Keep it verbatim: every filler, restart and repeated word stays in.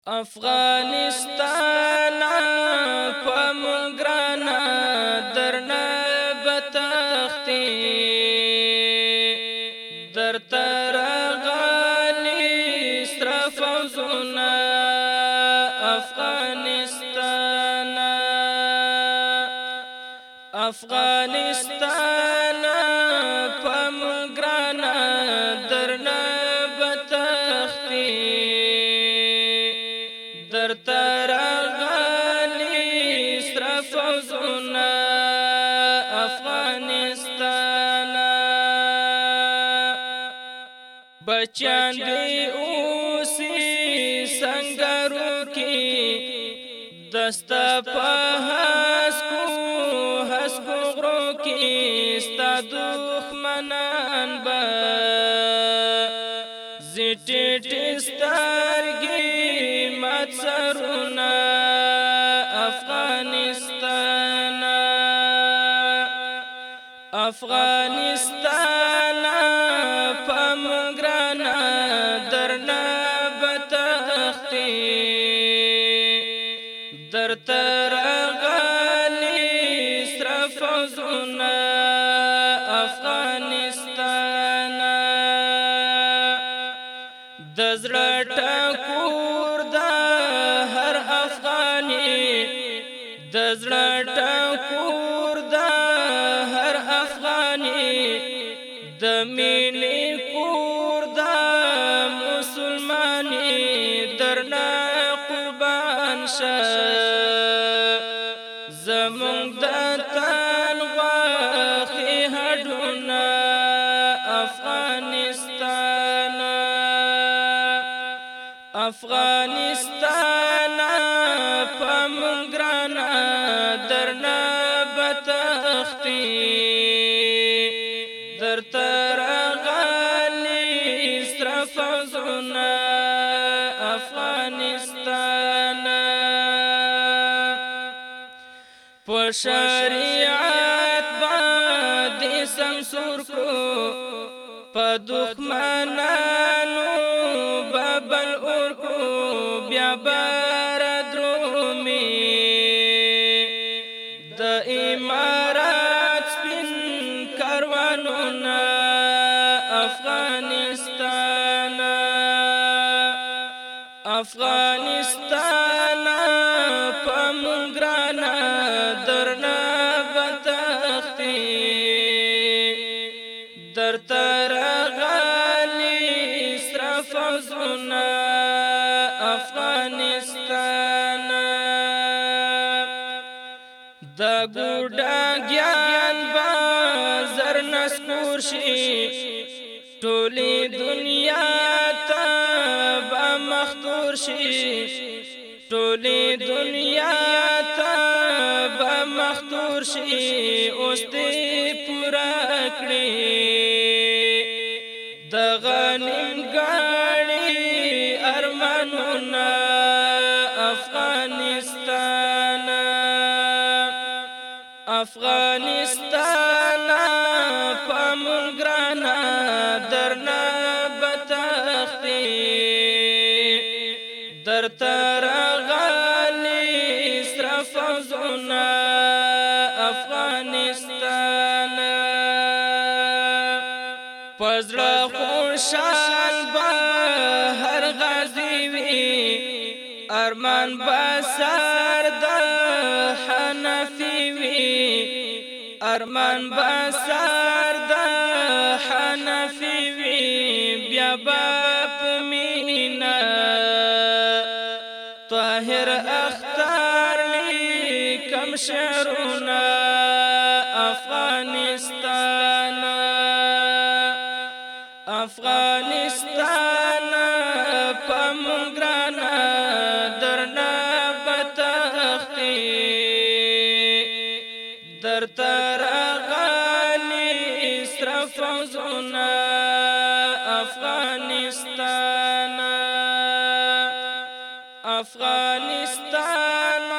افغانستان په مونږ ګرانه درنه بتختی درته راغلي سره فوزونه افغانستان افغانستان په مونږ ګرانه درنه بتختی درته راغلي سره فوزونه افغانستان بچیان دی اوسې سنګرو کې دسته په هسکو هسکو غرو کې ستا دښمنان به زی ټیټې سترګې مات سرونه افغانستان افغانستان په مونږ ګرانه درنه بتختی درته راغلي سره فوزونه افغانستان د زړه ټکور د هر افغاني د زړه ټکور د هر افغاني د مینې کور د مسلمانې درنه قربان شه زمونږ د تن غوښې هډونه افغانستان افغانستان په مونږ ګرانه درنه بتختی درته راغلي سره فوزونه افغانستان په شریعت باندې سمسور کړو په دښمنانو ببل اور کړو بیا بر درومي د امارات سپین کاروانونه افغانستان افغانستان په مونږ ګرانه درنه بتختی درته راغلي سره فوزونه افغانستان د ګوډاګیان بازار نسکور شي ټولې دنیا ته به مختور شي ټولې دنیا ته به مختور شي اوس دې پوره کړي د غنیم ګاڼې ارمانونه افغانستان افغانستان په مونږ ګرانه درنه بتختی درته راغلي سره فوزونه افغانستان په زړه خوشحال به هر غازي وي ارمان به سر د حنفي وي ارمان به سر د حنفي وي بیا به په مینه طاهر اختر لیکم شعرونه افغانستان افغانستان په مونږ ګرانه درنه بتختی درته راغلي سره فوزونه افغانستان افغانستان